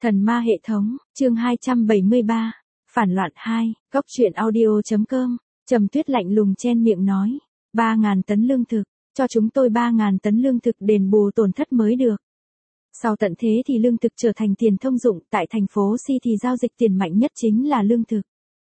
Thần ma hệ thống, chương 273, phản loạn 2, góc truyện audio.com, Trầm Tuyết lạnh lùng chen miệng nói, 3.000 tấn lương thực, cho chúng tôi 3.000 tấn lương thực đền bù tổn thất mới được. Sau tận thế thì lương thực trở thành tiền thông dụng, tại thành phố C thì giao dịch tiền mạnh nhất chính là lương thực.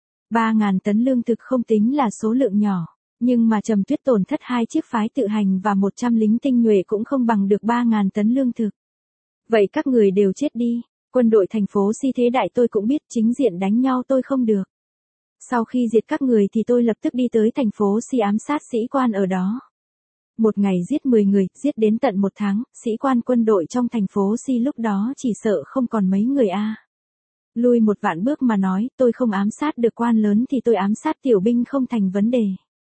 3.000 tấn lương thực không tính là số lượng nhỏ, nhưng mà Trầm Tuyết tổn thất 2 chiếc phái tự hành và 100 lính tinh nhuệ cũng không bằng được 3.000 tấn lương thực. Vậy các người đều chết đi, quân đội thành phố Si thế đại tôi cũng biết chính diện đánh nhau tôi không được. Sau khi diệt các người thì tôi lập tức đi tới thành phố Si ám sát sĩ quan ở đó. Một ngày giết 10 người, giết đến tận 1 tháng, sĩ quan quân đội trong thành phố Si lúc đó chỉ sợ không còn mấy người a. Lui 1 vạn bước mà nói, tôi không ám sát được quan lớn thì tôi ám sát tiểu binh không thành vấn đề.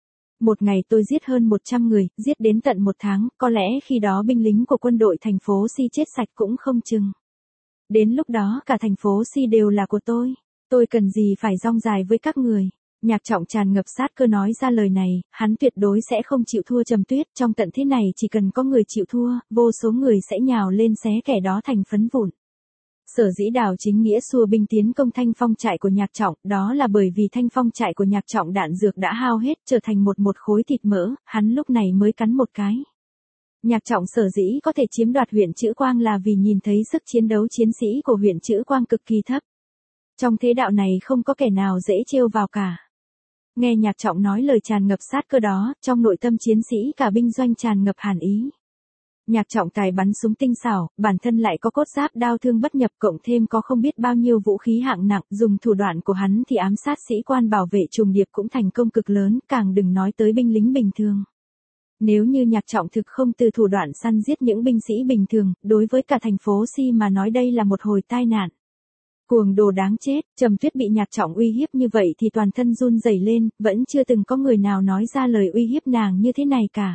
Một ngày tôi giết hơn 100 người, giết đến tận 1 tháng, có lẽ khi đó binh lính của quân đội thành phố Si chết sạch cũng không chừng. Đến lúc đó cả thành phố Si đều là của tôi cần gì phải rong dài với các người. Nhạc Trọng tràn ngập sát cơ nói ra lời này, hắn tuyệt đối sẽ không chịu thua Trầm Tuyết, trong tận thế này chỉ cần có người chịu thua, vô số người sẽ nhào lên xé kẻ đó thành phấn vụn. Sở dĩ Đào Chính Nghĩa xua binh tiến công Thanh Phong trại của Nhạc Trọng, đó là bởi vì Thanh Phong trại của Nhạc Trọng đạn dược đã hao hết, trở thành một khối thịt mỡ, hắn lúc này mới cắn một cái. Nhạc Trọng sở dĩ có thể chiếm đoạt huyện Trữ Quang là vì nhìn thấy sức chiến đấu chiến sĩ của huyện Trữ Quang cực kỳ thấp. Trong thế đạo này không có kẻ nào dễ trêu vào cả. Nghe Nhạc Trọng nói lời tràn ngập sát cơ đó, trong nội tâm chiến sĩ cả binh doanh tràn ngập hàn ý. Nhạc Trọng tài bắn súng tinh xảo, bản thân lại có cốt giáp đao thương bất nhập cộng thêm có không biết bao nhiêu vũ khí hạng nặng, dùng thủ đoạn của hắn thì ám sát sĩ quan bảo vệ trùng điệp cũng thành công cực lớn, càng đừng nói tới binh lính bình thường. Nếu như Nhạc Trọng thực không từ thủ đoạn săn giết những binh sĩ bình thường, đối với cả thành phố Si mà nói đây là một hồi tai nạn. Cuồng đồ đáng chết, Trầm Tuyết bị Nhạc Trọng uy hiếp như vậy thì toàn thân run rẩy lên, vẫn chưa từng có người nào nói ra lời uy hiếp nàng như thế này cả.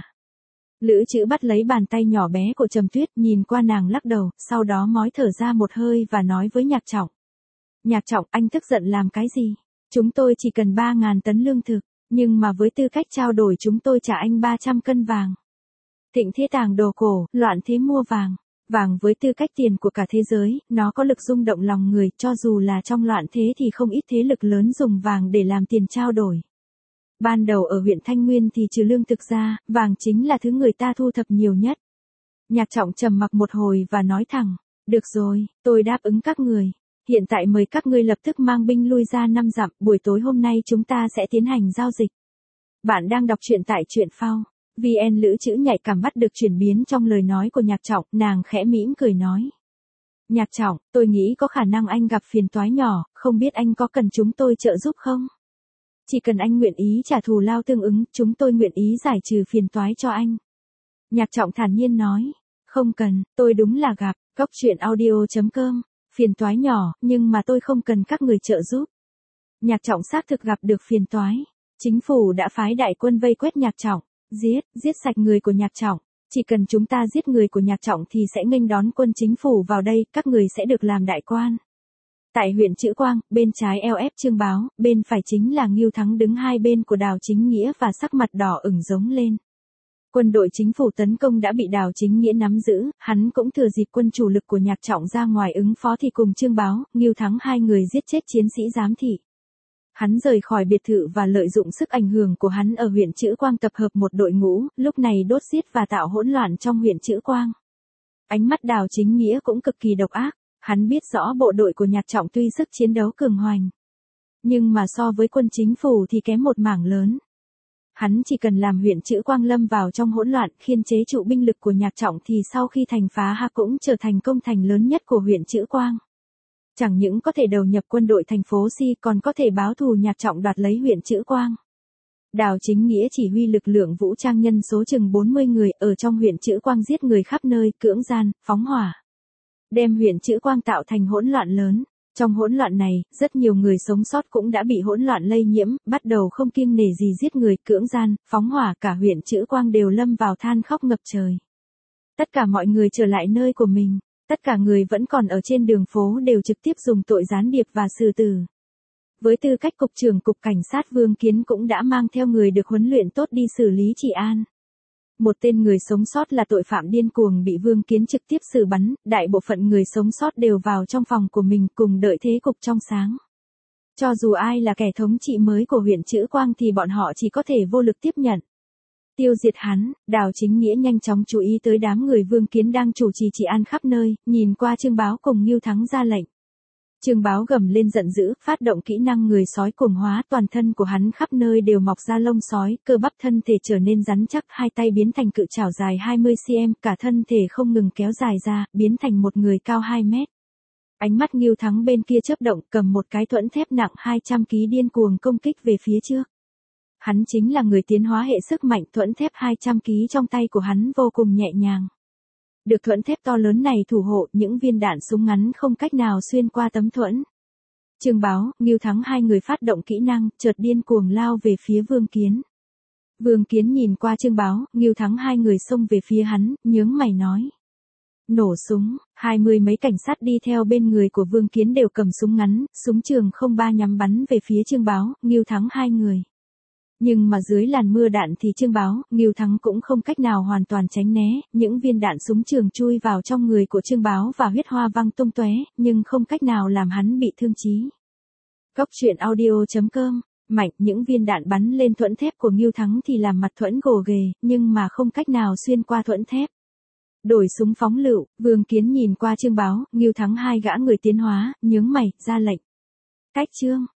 Lữ Trữ bắt lấy bàn tay nhỏ bé của Trầm Tuyết, nhìn qua nàng lắc đầu, sau đó mói thở ra một hơi và nói với Nhạc Trọng. Nhạc Trọng, anh tức giận làm cái gì? Chúng tôi chỉ cần 3.000 tấn lương thực, nhưng mà với tư cách trao đổi chúng tôi trả anh 300 cân vàng. Thịnh thế tàng đồ cổ, loạn thế mua vàng. Vàng với tư cách tiền của cả thế giới, nó có lực rung động lòng người, cho dù là trong loạn thế thì không ít thế lực lớn dùng vàng để làm tiền trao đổi. Ban đầu ở huyện Thanh Nguyên thì trừ lương thực ra, vàng chính là thứ người ta thu thập nhiều nhất. Nhạc Trọng trầm mặc một hồi và nói thẳng, được rồi, tôi đáp ứng các người. Hiện tại mời các ngươi lập tức mang binh lui ra 5 dặm, buổi tối hôm nay chúng ta sẽ tiến hành giao dịch. Bạn đang đọc truyện tại truyện phao. VN Lữ Trữ nhạy cảm bắt được chuyển biến trong lời nói của Nhạc Trọng, nàng khẽ mỉm cười nói. Nhạc Trọng, tôi nghĩ có khả năng anh gặp phiền toái nhỏ, không biết anh có cần chúng tôi trợ giúp không? Chỉ cần anh nguyện ý trả thù lao tương ứng, chúng tôi nguyện ý giải trừ phiền toái cho anh. Nhạc Trọng thản nhiên nói, không cần, tôi đúng là gặp, góc truyện audio.com, phiền toái nhỏ, nhưng mà tôi không cần các người trợ giúp. Nhạc Trọng xác thực gặp được phiền toái, chính phủ đã phái đại quân vây quét Nhạc Trọng. Giết sạch người của Nhạc Trọng, chỉ cần chúng ta giết người của Nhạc Trọng thì sẽ nghênh đón quân chính phủ vào đây, các người sẽ được làm đại quan. Tại huyện Trữ Quang, bên trái LF Trương Báo, bên phải chính là Ngưu Thắng đứng hai bên của Đào Chính Nghĩa và sắc mặt đỏ ửng giống lên. Quân đội chính phủ tấn công đã bị Đào Chính Nghĩa nắm giữ, hắn cũng thừa dịp quân chủ lực của Nhạc Trọng ra ngoài ứng phó thì cùng Trương Báo, Ngưu Thắng hai người giết chết chiến sĩ giám thị. Hắn rời khỏi biệt thự và lợi dụng sức ảnh hưởng của hắn ở huyện Trữ Quang tập hợp một đội ngũ, lúc này đốt giết và tạo hỗn loạn trong huyện Trữ Quang. Ánh mắt Đào Chính Nghĩa cũng cực kỳ độc ác, hắn biết rõ bộ đội của Nhạc Trọng tuy sức chiến đấu cường hoành, nhưng mà so với quân chính phủ thì kém một mảng lớn. Hắn chỉ cần làm huyện Trữ Quang lâm vào trong hỗn loạn, khiên chế trụ binh lực của Nhạc Trọng thì sau khi thành phá ha cũng trở thành công thành lớn nhất của huyện Trữ Quang. Chẳng những có thể đầu nhập quân đội thành phố Si còn có thể báo thù Nhạc Trọng đoạt lấy huyện Trữ Quang. Đào Chính Nghĩa chỉ huy lực lượng vũ trang nhân số chừng 40 người ở trong huyện Trữ Quang giết người khắp nơi, cưỡng gian, phóng hỏa. Đem huyện Trữ Quang tạo thành hỗn loạn lớn. Trong hỗn loạn này, rất nhiều người sống sót cũng đã bị hỗn loạn lây nhiễm, bắt đầu không kiêng nể gì giết người, cưỡng gian, phóng hỏa, cả huyện Trữ Quang đều lâm vào than khóc ngập trời. Tất cả mọi người trở lại nơi của mình. Tất cả người vẫn còn ở trên đường phố đều trực tiếp dùng tội gián điệp và xử tử. Với tư cách cục trưởng cục cảnh sát Vương Kiến cũng đã mang theo người được huấn luyện tốt đi xử lý trị an. Một tên người sống sót là tội phạm điên cuồng bị Vương Kiến trực tiếp xử bắn, đại bộ phận người sống sót đều vào trong phòng của mình cùng đợi thế cục trong sáng. Cho dù ai là kẻ thống trị mới của huyện Trữ Quang thì bọn họ chỉ có thể vô lực tiếp nhận. Tiêu diệt hắn, Đào Chính Nghĩa nhanh chóng chú ý tới đám người Vương Kiến đang chủ trì trị an khắp nơi, nhìn qua Trương Báo cùng Ngưu Thắng ra lệnh. Trương Báo gầm lên giận dữ, phát động kỹ năng người sói cuồng hóa, toàn thân của hắn khắp nơi đều mọc ra lông sói, cơ bắp thân thể trở nên rắn chắc, hai tay biến thành cự chảo dài 20 cm, cả thân thể không ngừng kéo dài ra, biến thành một người cao 2 mét. Ánh mắt Ngưu Thắng bên kia chớp động, cầm một cái thuẫn thép nặng 200 kg điên cuồng công kích về phía trước. Hắn chính là người tiến hóa hệ sức mạnh, thuẫn thép 200 kg trong tay của hắn vô cùng nhẹ nhàng. Được thuẫn thép to lớn này thủ hộ, những viên đạn súng ngắn không cách nào xuyên qua tấm thuẫn. Trương Báo, Ngưu Thắng hai người phát động kỹ năng, chợt điên cuồng lao về phía Vương Kiến. Vương Kiến nhìn qua Trương Báo, Ngưu Thắng hai người xông về phía hắn, nhướng mày nói. Nổ súng, 20 mấy cảnh sát đi theo bên người của Vương Kiến đều cầm súng ngắn, súng trường 03 nhắm bắn về phía Trương Báo, Ngưu Thắng hai người. Nhưng mà dưới làn mưa đạn thì Trương Báo, Ngưu Thắng cũng không cách nào hoàn toàn tránh né, những viên đạn súng trường chui vào trong người của Trương Báo và huyết hoa văng tung tóe, nhưng không cách nào làm hắn bị thương chí. Góc truyện audio.com, mạnh, những viên đạn bắn lên thuẫn thép của Ngưu Thắng thì làm mặt thuẫn gồ ghề, nhưng mà không cách nào xuyên qua thuẫn thép. Đổi súng phóng lựu, Vương Kiến nhìn qua Trương Báo, Ngưu Thắng hai gã người tiến hóa, nhướng mày, ra lệnh. Cách trương,